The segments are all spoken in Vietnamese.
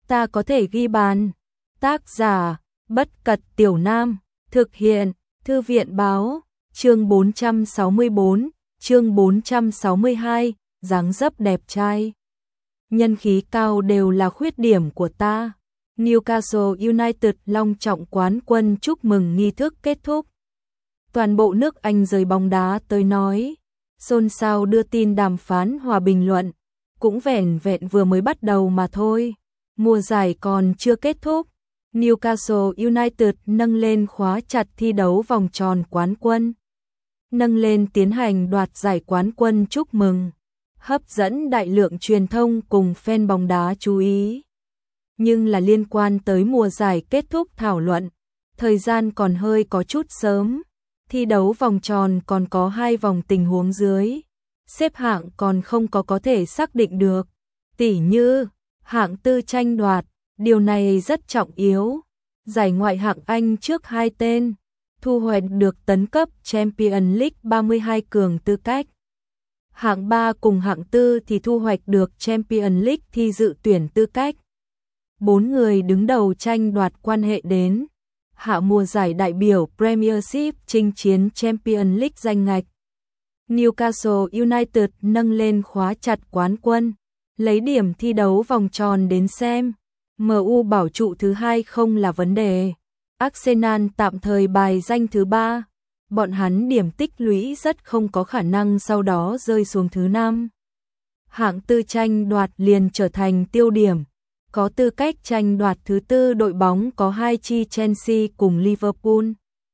ta có thể ghi bàn. Tác giả, Bất Cật Tiểu Nam, thực hiện, Thư viện báo, chương 464, chương 462, dáng dấp đẹp trai. Nhân khí cao đều là khuyết điểm của ta. Newcastle United long trọng quán quân chúc mừng nghi thức kết thúc. Toàn bộ nước Anh giới bóng đá tới nói, xôn xao đưa tin đàm phán hòa bình luận, cũng vẻn vẹn vừa mới bắt đầu mà thôi. Mùa giải còn chưa kết thúc, Newcastle United nâng lên khóa chặt thi đấu vòng tròn quán quân. Nâng lên tiến hành đoạt giải quán quân chúc mừng, hấp dẫn đại lượng truyền thông cùng fan bóng đá chú ý. Nhưng là liên quan tới mùa giải kết thúc thảo luận, thời gian còn hơi có chút sớm. Thi đấu vòng tròn còn có 2 vòng tình huống dưới, xếp hạng còn không có thể xác định được. Tỉ như hạng tư tranh đoạt, điều này rất trọng yếu. Giải ngoại hạng Anh trước 2 tên thu hoạch được tấn cấp Champions League 32 cường tư cách. Hạng 3 cùng hạng 4 thì thu hoạch được Champions League thi dự tuyển tư cách. 4 người đứng đầu tranh đoạt quan hệ đến hạ mùa giải đại biểu Premiership chinh chiến Champions League danh ngạch. Newcastle United nâng lên khóa chặt quán quân, lấy điểm thi đấu vòng tròn đến xem. MU bảo trụ thứ 2 không là vấn đề. Arsenal tạm thời bài danh thứ 3. Bọn hắn điểm tích lũy rất không có khả năng sau đó rơi xuống thứ 5. Hạng tư tranh đoạt liền trở thành tiêu điểm. Có tư cách tranh đoạt thứ 4 đội bóng có 2 chi Chelsea cùng Liverpool.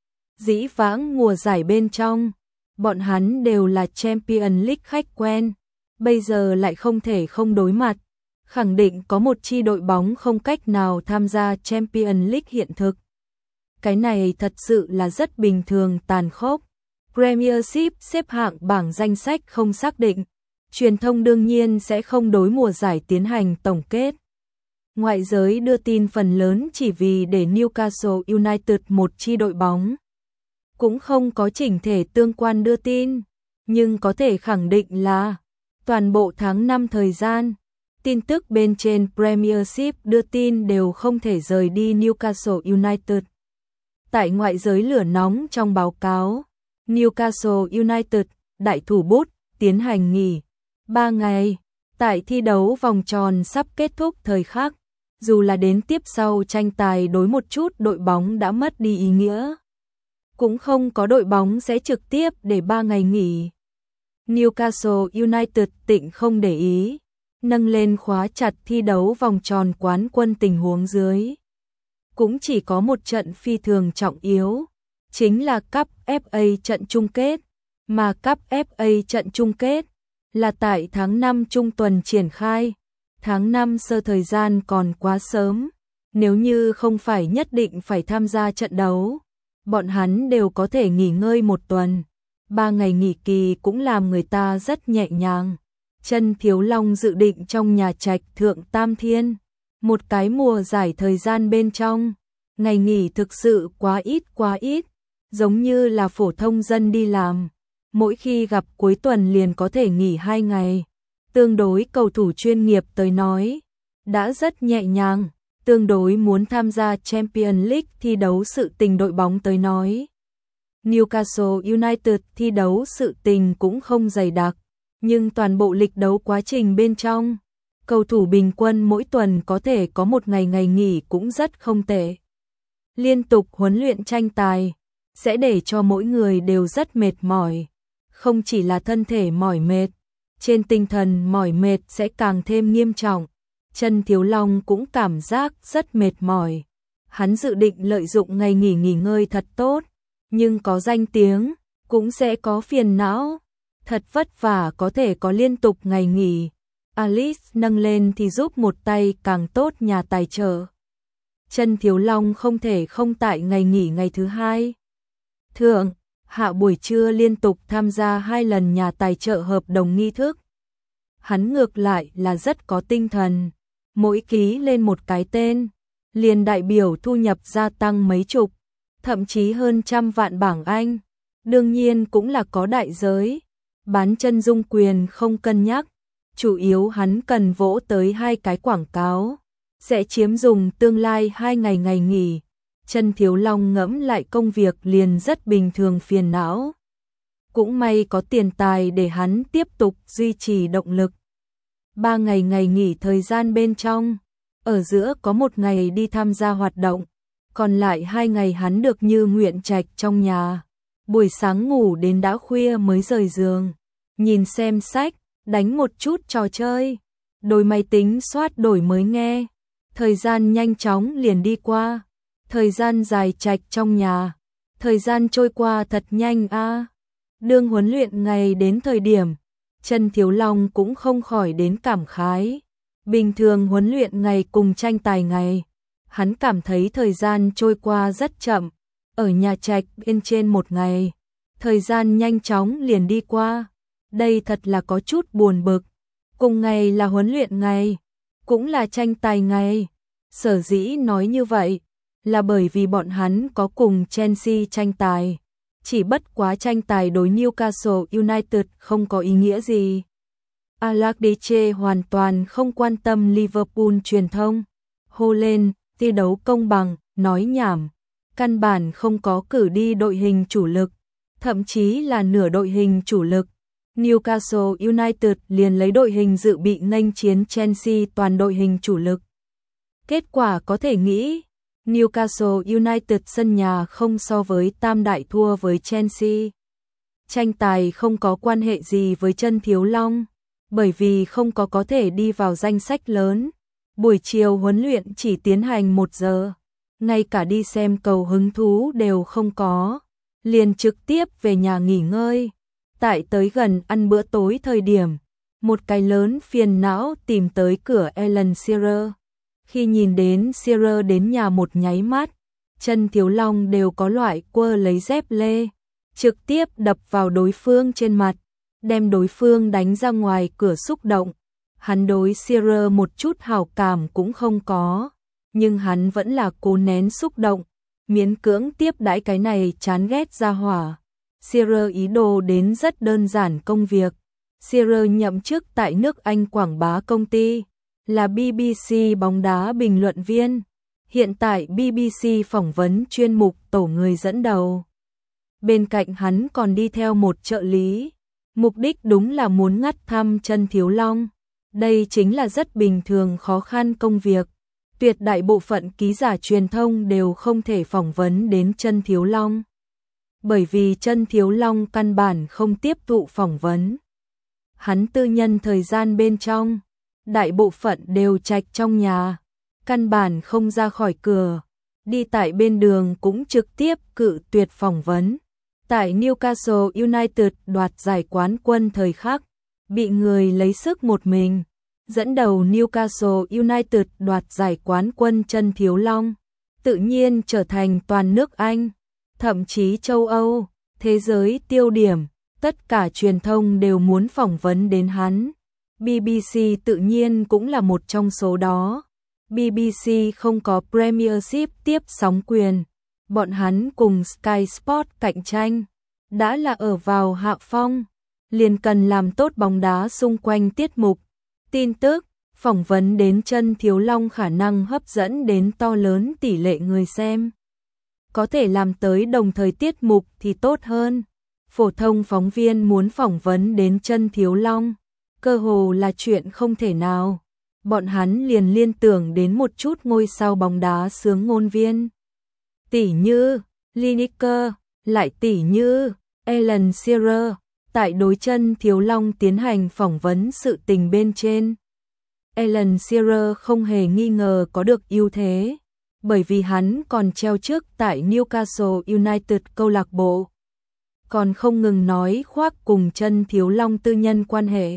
Dĩ vãng mùa giải bên trong, bọn hắn đều là Champions League khách quen, bây giờ lại không thể không đối mặt. Khẳng định có một chi đội bóng không cách nào tham gia Champions League hiện thực. Cái này thật sự là rất bình thường tàn khốc. Premiership xếp hạng bảng danh sách không xác định, truyền thông đương nhiên sẽ không đối mùa giải tiến hành tổng kết. Ngoại giới đưa tin phần lớn chỉ vì để Newcastle United một chi đội bóng. Cũng không có chỉnh thể tương quan đưa tin, nhưng có thể khẳng định là toàn bộ tháng 5 thời gian, tin tức bên trên Premiership đưa tin đều không thể rời đi Newcastle United. Tại ngoại giới lửa nóng trong báo cáo, Newcastle United, đại thủ bút, tiến hành nghỉ 3 ngày. Tại thi đấu vòng tròn sắp kết thúc thời khắc, dù là đến tiếp sau tranh tài đối một chút đội bóng đã mất đi ý nghĩa. Cũng không có đội bóng sẽ trực tiếp để 3 ngày nghỉ. Newcastle United tịnh không để ý, nâng lên khóa chặt thi đấu vòng tròn quán quân tình huống dưới. Cũng chỉ có một trận phi thường trọng yếu, chính là Cup FA trận chung kết, mà Cup FA trận chung kết là tại tháng 5 trung tuần triển khai. Tháng 5 sơ thời gian còn quá sớm, nếu như không phải nhất định phải tham gia trận đấu, bọn hắn đều có thể nghỉ ngơi một tuần. 3 ngày nghỉ kỳ cũng làm người ta rất nhẹ nhàng. Chân Thiếu Long dự định trong nhà trạch Thượng Tam Thiên, một cái mùa giải thời gian bên trong, ngày nghỉ thực sự quá ít, giống như là phổ thông dân đi làm, mỗi khi gặp cuối tuần liền có thể nghỉ 2 ngày. Tương đối cầu thủ chuyên nghiệp tới nói, đã rất nhẹ nhàng, tương đối muốn tham gia Champions League thi đấu sự tình đội bóng tới nói. Newcastle United thi đấu sự tình cũng không dày đặc, nhưng toàn bộ lịch đấu quá trình bên trong, cầu thủ bình quân mỗi tuần có thể có một ngày nghỉ cũng rất không tệ. Liên tục huấn luyện tranh tài, sẽ để cho mỗi người đều rất mệt mỏi, không chỉ là thân thể mỏi mệt, trên tinh thần mỏi mệt sẽ càng thêm nghiêm trọng. Chân Thiếu Long cũng cảm giác rất mệt mỏi. Hắn dự định lợi dụng ngày nghỉ ngơi thật tốt, nhưng có danh tiếng, cũng sẽ có phiền não. Thật vất vả có thể có liên tục ngày nghỉ. Alice nâng lên thì giúp một tay càng tốt nhà tài trợ. Chân Thiếu Long không thể không tại ngày nghỉ ngày thứ 2. Thượng, hạ buổi trưa liên tục tham gia 2 lần nhà tài trợ hợp đồng nghi thức. Hắn ngược lại là rất có tinh thần, mỗi ký lên một cái tên, liền đại biểu thu nhập gia tăng mấy chục, thậm chí hơn 100 vạn bảng Anh. Đương nhiên cũng là có đại giới, bán chân dung quyền không cân nhắc, chủ yếu hắn cần vỗ tới 2 cái quảng cáo. sẽ chiếm dùng tương lai 2 ngày ngày nghỉ. Chân Thiếu Long ngẫm lại công việc liền rất bình thường phiền não. Cũng may có tiền tài để hắn tiếp tục duy trì động lực. 3 ngày ngày nghỉ thời gian bên trong, ở giữa có 1 ngày đi tham gia hoạt động, còn lại 2 ngày hắn được như nguyện trạch trong nhà. Buổi sáng ngủ đến đã khuya mới rời giường, nhìn xem sách, đánh một chút trò chơi, đôi máy tính soát đổi mới nghe. Thời gian nhanh chóng liền đi qua, thời gian dài trạch trong nhà, thời gian trôi qua thật nhanh a. Đương huấn luyện ngày đến thời điểm, Chân Thiếu Long cũng không khỏi đến cảm khái. Bình thường huấn luyện ngày cùng tranh tài ngày, hắn cảm thấy thời gian trôi qua rất chậm. Ở nhà trạch bên trên 1 ngày, thời gian nhanh chóng liền đi qua. Đây thật là có chút buồn bực. Cùng ngày là huấn luyện ngày, cũng là tranh tài ngày. Sở dĩ nói như vậy là bởi vì bọn hắn có cùng Chelsea tranh tài. Chỉ bất quá tranh tài đối Newcastle United không có ý nghĩa gì. Allardyce hoàn toàn không quan tâm Liverpool truyền thông. Hô lên, thi đấu công bằng, nói nhảm. Căn bản không có cử đi đội hình chủ lực, thậm chí là nửa đội hình chủ lực. Newcastle United liền lấy đội hình dự bị nghênh chiến Chelsea toàn đội hình chủ lực. Kết quả có thể nghĩ, Newcastle United sân nhà không so với tam đại thua với Chelsea. Tranh tài không có quan hệ gì với Chân Thiếu Long, bởi vì không có thể đi vào danh sách lớn. Buổi chiều huấn luyện chỉ tiến hành 1 giờ, ngay cả đi xem cầu hứng thú đều không có, liền trực tiếp về nhà nghỉ ngơi. Tại tới gần ăn bữa tối thời điểm, một cái lớn phiền não tìm tới cửa Alan Shearer. Khi nhìn đến Shearer đến nhà một nháy mắt, Chân Thiếu Long đều có loại quơ lấy dép lê, trực tiếp đập vào đối phương trên mặt, đem đối phương đánh ra ngoài cửa xúc động. Hắn đối Shearer một chút hảo cảm cũng không có, nhưng hắn vẫn là cố nén xúc động, miễn cưỡng tiếp đãi cái này chán ghét ra hỏa. Shearer ý đồ đến rất đơn giản công việc. Shearer nhậm chức tại nước Anh quảng bá công ty, là BBC bóng đá bình luận viên. Hiện tại BBC phỏng vấn chuyên mục tổ người dẫn đầu. Bên cạnh hắn còn đi theo một trợ lý. Mục đích đúng là muốn ngắt thăm Chân Thiếu Long. Đây chính là rất bình thường khó khăn công việc. Tuyệt đại bộ phận ký giả truyền thông đều không thể phỏng vấn đến Chân Thiếu Long. Bởi vì Chân Thiếu Long căn bản không tiếp thụ phỏng vấn. Hắn tư nhân thời gian bên trong, đại bộ phận đều trạch trong nhà, căn bản không ra khỏi cửa, đi tại bên đường cũng trực tiếp cự tuyệt phỏng vấn. Tại Newcastle United đoạt giải quán quân thời khắc, bị người lấy sức một mình, dẫn đầu Newcastle United đoạt giải quán quân Chân Thiếu Long, tự nhiên trở thành toàn nước Anh, thậm chí châu Âu, thế giới tiêu điểm, tất cả truyền thông đều muốn phỏng vấn đến hắn. BBC tự nhiên cũng là một trong số đó. BBC không có Premiership tiếp sóng quyền, bọn hắn cùng Sky Sport cạnh tranh, đã là ở vào hạ phong, liền cần làm tốt bóng đá xung quanh tiết mục, tin tức, phỏng vấn đến Chân Thiếu Long khả năng hấp dẫn đến to lớn tỷ lệ người xem. Có thể làm tới đồng thời tiết mục thì tốt hơn. Phổ thông phóng viên muốn phỏng vấn đến Chân Thiếu Long, cơ hồ là chuyện không thể nào. Bọn hắn liền liên tưởng đến một chút ngôi sao bóng đá xướng ngôn viên. Tỷ như Lineker, lại tỷ như Alan Shearer, tại đối Chân Thiếu Long tiến hành phỏng vấn sự tình bên trên. Alan Shearer không hề nghi ngờ có được ưu thế, bởi vì hắn còn treo chức tại Newcastle United câu lạc bộ. Còn không ngừng nói khoác cùng Chân Thiếu Long tư nhân quan hệ.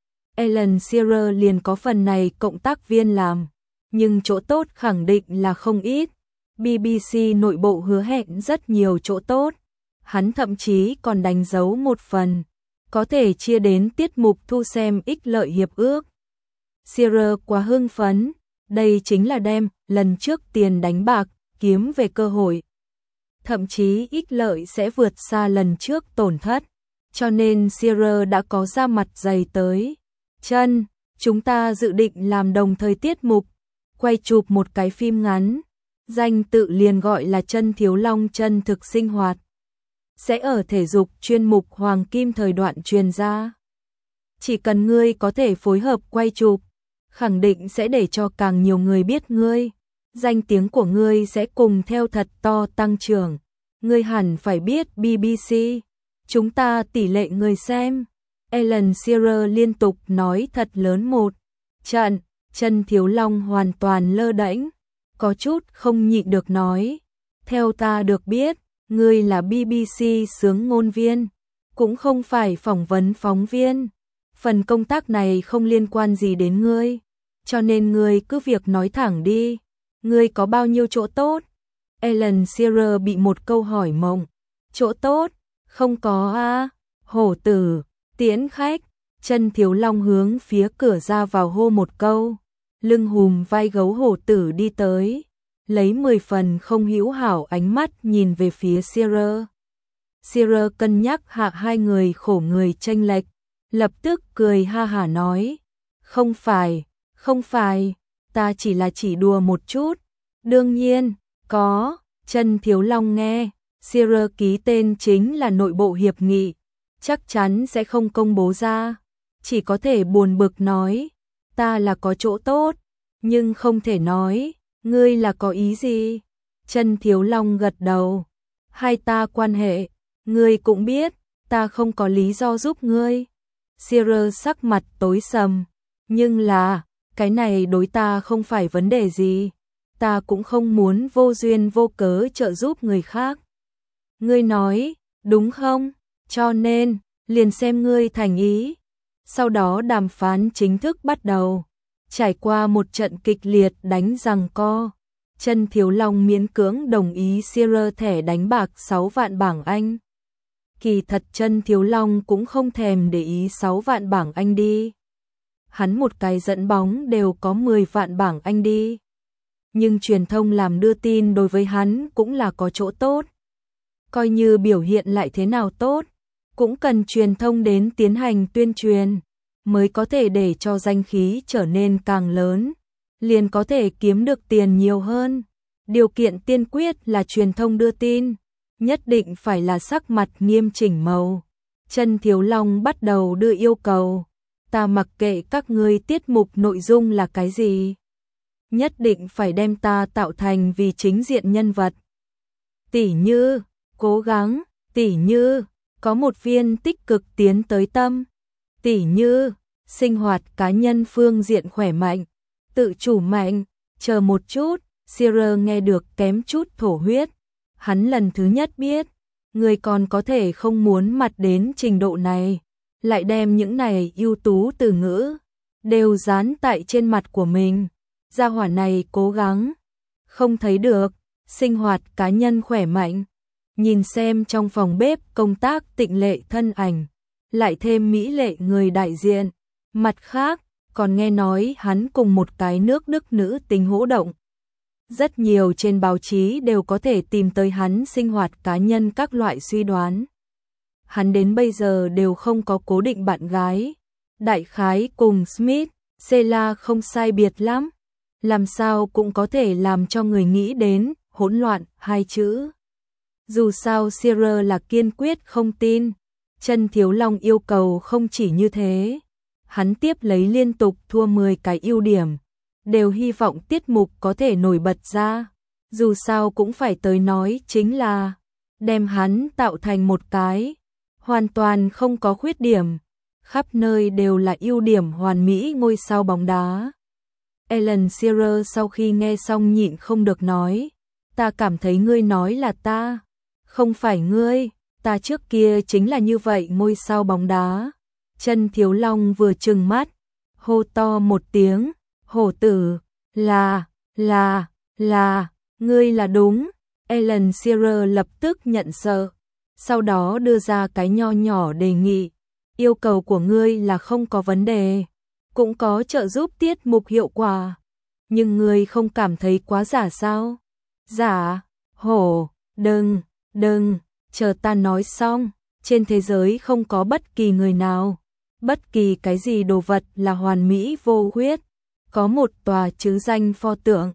Alan Shearer liền có phần này cộng tác viên làm, nhưng chỗ tốt khẳng định là không ít. BBC nội bộ hứa hẹn rất nhiều chỗ tốt, hắn thậm chí còn đánh dấu một phần, có thể chia đến tiết mục thu xem ích lợi hiệp ước. Shearer quá hưng phấn, đây chính là đem lần trước tiền đánh bạc kiếm về cơ hội. Thậm chí ích lợi sẽ vượt xa lần trước tổn thất, cho nên Shearer đã có ra mặt dày tới. Chân, chúng ta dự định làm đồng thời tiết mục, quay chụp một cái phim ngắn. Danh tự liền gọi là Chân Thiếu Long chân thực sinh hoạt. Sẽ ở thể dục chuyên mục Hoàng Kim thời đoạn truyền ra. Chỉ cần ngươi có thể phối hợp quay chụp, khẳng định sẽ để cho càng nhiều người biết ngươi. Danh tiếng của ngươi sẽ cùng theo thật to tăng trưởng. Ngươi hẳn phải biết BBC. Chúng ta tỷ lệ người xem. Alan Shearer liên tục nói thật lớn một trận. Chân Thiếu Long hoàn toàn lơ đễnh, có chút không nhịn được nói. Theo ta được biết, ngươi là BBC xướng ngôn viên, cũng không phải phỏng vấn phóng viên. Phần công tác này không liên quan gì đến ngươi, cho nên ngươi cứ việc nói thẳng đi. Ngươi có bao nhiêu chỗ tốt? Alan Shearer bị một câu hỏi mộng. Chỗ tốt? Không có a. Hổ tử, tiễn khách. Chân Thiếu Long hướng phía cửa ra vào hô một câu. Lưng hùm vai gấu hổ tử đi tới, lấy 10 phần không hữu hảo ánh mắt nhìn về phía Shearer. Shearer cân nhắc hạ hai người khổ người chênh lệch, lập tức cười ha hả nói. Không phải, ta chỉ đùa một chút. Đương nhiên, có. Chân Thiếu Long nghe, Shearer ký tên chính là nội bộ hiệp nghị, chắc chắn sẽ không công bố ra. Chỉ có thể buồn bực nói, ta là có chỗ tốt, nhưng không thể nói. Ngươi là có ý gì? Chân Thiếu Long gật đầu. Hai ta quan hệ, ngươi cũng biết, ta không có lý do giúp ngươi. Shearer sắc mặt tối sầm, nhưng là, cái này đối ta không phải vấn đề gì. Ta cũng không muốn vô duyên vô cớ trợ giúp người khác. Ngươi nói, đúng không? Cho nên, liền xem ngươi thành ý. Sau đó đàm phán chính thức bắt đầu. Trải qua một trận kịch liệt đánh giằng co, Chân Thiếu Long miễn cưỡng đồng ý Shearer thẻ đánh bạc 6 vạn bảng Anh. Kỳ thật Chân Thiếu Long cũng không thèm để ý 6 vạn bảng Anh đi. Hắn một cái dẫn bóng đều có 10 vạn bảng Anh đi. Nhưng truyền thông làm đưa tin đối với hắn cũng là có chỗ tốt. Coi như biểu hiện lại thế nào tốt, cũng cần truyền thông đến tiến hành tuyên truyền, mới có thể để cho danh khí trở nên càng lớn, liền có thể kiếm được tiền nhiều hơn. Điều kiện tiên quyết là truyền thông đưa tin, nhất định phải là sắc mặt nghiêm chỉnh màu. Chân Thiếu Long bắt đầu đưa yêu cầu. Ta mặc kệ các ngươi tiết mục nội dung là cái gì, nhất định phải đem ta tạo thành vì chính diện nhân vật. Tỉ như, cố gắng, tỉ như, có một viên tích cực tiến tới tâm, tỉ như, sinh hoạt cá nhân phương diện khỏe mạnh, tự chủ mạnh. Chờ một chút, Shearer nghe được kém chút thổ huyết. Hắn lần thứ nhất biết, người còn có thể không muốn mặt đến trình độ này, lại đem những này ưu tú từ ngữ đều dán tại trên mặt của mình. Gia hỏa này cố gắng, không thấy được, sinh hoạt cá nhân khỏe mạnh. Nhìn xem trong phòng bếp công tác tịnh lệ thân ảnh, lại thêm mỹ lệ người đại diện. Mặt khác, còn nghe nói hắn cùng một cái nước Đức nữ tính hỗ động. Rất nhiều trên báo chí đều có thể tìm tới hắn sinh hoạt cá nhân các loại suy đoán. Hắn đến bây giờ đều không có cố định bạn gái. Đại khái cùng Smith, Sheila không sai biệt lắm. Làm sao cũng có thể làm cho người nghĩ đến hỗn loạn hai chữ. Dù sao Shearer là kiên quyết không tin. Chân Thiếu Long yêu cầu không chỉ như thế. Hắn tiếp lấy liên tục thua 10 cái ưu điểm, đều hy vọng tiết mục có thể nổi bật ra. Dù sao cũng phải tới nói chính là đem hắn tạo thành một cái hoàn toàn không có khuyết điểm, khắp nơi đều là ưu điểm hoàn mỹ ngôi sao bóng đá. Alan Shearer sau khi nghe xong nhịn không được nói, ta cảm thấy ngươi nói là ta, không phải ngươi, ta trước kia chính là như vậy ngôi sao bóng đá. Chân Thiếu Long vừa trừng mắt, hô to một tiếng, hổ tử, là, ngươi là đúng. Alan Shearer lập tức nhận sợ, sau đó đưa ra cái nho nhỏ đề nghị, yêu cầu của ngươi là không có vấn đề, cũng có trợ giúp tiết mục hiệu quả, nhưng ngươi không cảm thấy quá giả sao? Giả? Hổ, đừng, chờ ta nói xong, trên thế giới không có bất kỳ người nào, bất kỳ cái gì đồ vật là hoàn mỹ vô khuyết, có một tòa trứ danh pho tượng,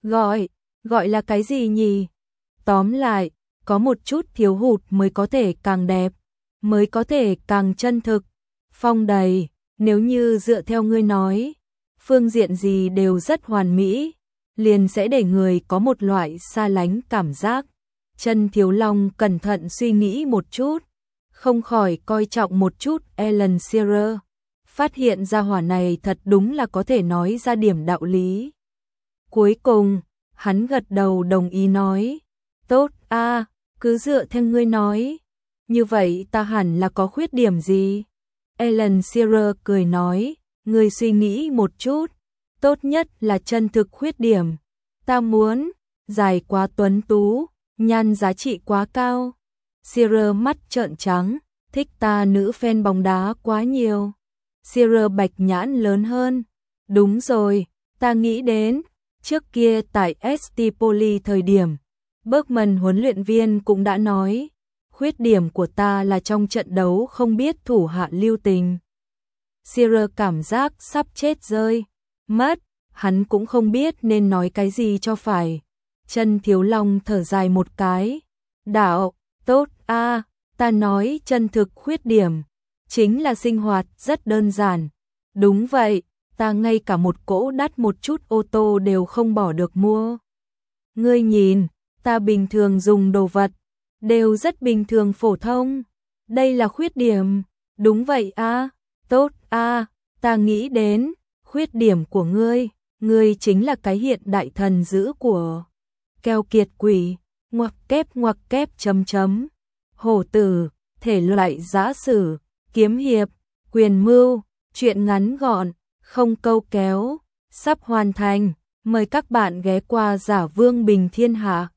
gọi là cái gì nhỉ? Tóm lại, có một chút thiếu hụt mới có thể càng đẹp, mới có thể càng chân thực. Phong Đầy, nếu như dựa theo ngươi nói, phương diện gì đều rất hoàn mỹ, liền sẽ để người có một loại xa lánh cảm giác. Chân Thiếu Long cẩn thận suy nghĩ một chút, không khỏi coi trọng một chút Alan Shearer, phát hiện ra hỏa này thật đúng là có thể nói ra điểm đạo lý. Cuối cùng, hắn gật đầu đồng ý nói, tốt a, cứ dựa theo ngươi nói, như vậy ta hẳn là có khuyết điểm gì? Alan Shearer cười nói, ngươi suy nghĩ một chút, tốt nhất là chân thực khuyết điểm. Ta muốn, dài quá tuấn tú, nhan giá trị quá cao. Shearer mắt trợn trắng, thích ta nữ fan bóng đá quá nhiều. Shearer bạch nhãn lớn hơn, đúng rồi, ta nghĩ đến, trước kia tại ST Poly thời điểm, Bergman huấn luyện viên cũng đã nói, khuyết điểm của ta là trong trận đấu không biết thủ hạ lưu tình. Shearer cảm giác sắp chết rơi mất, hắn cũng không biết nên nói cái gì cho phải. Chân Thiếu Long thở dài một cái, đạo, tốt a, ta nói chân thực khuyết điểm, chính là sinh hoạt rất đơn giản. Đúng vậy, ta ngay cả một cỗ đắt một chút ô tô đều không bỏ được mua. Ngươi nhìn, ta bình thường dùng đồ vật, đều rất bình thường phổ thông. Đây là khuyết điểm, đúng vậy a, tốt a, ta nghĩ đến, khuyết điểm của ngươi chính là cái hiện đại thần dữ của keo kiệt quỷ, ngoặc kép chấm chấm, hổ tử, thể loại giã sử, kiếm hiệp, quyền mưu, truyện ngắn gọn, không câu kéo, sắp hoàn thành, mời các bạn ghé qua Giả Vương Bình Thiên Hạ.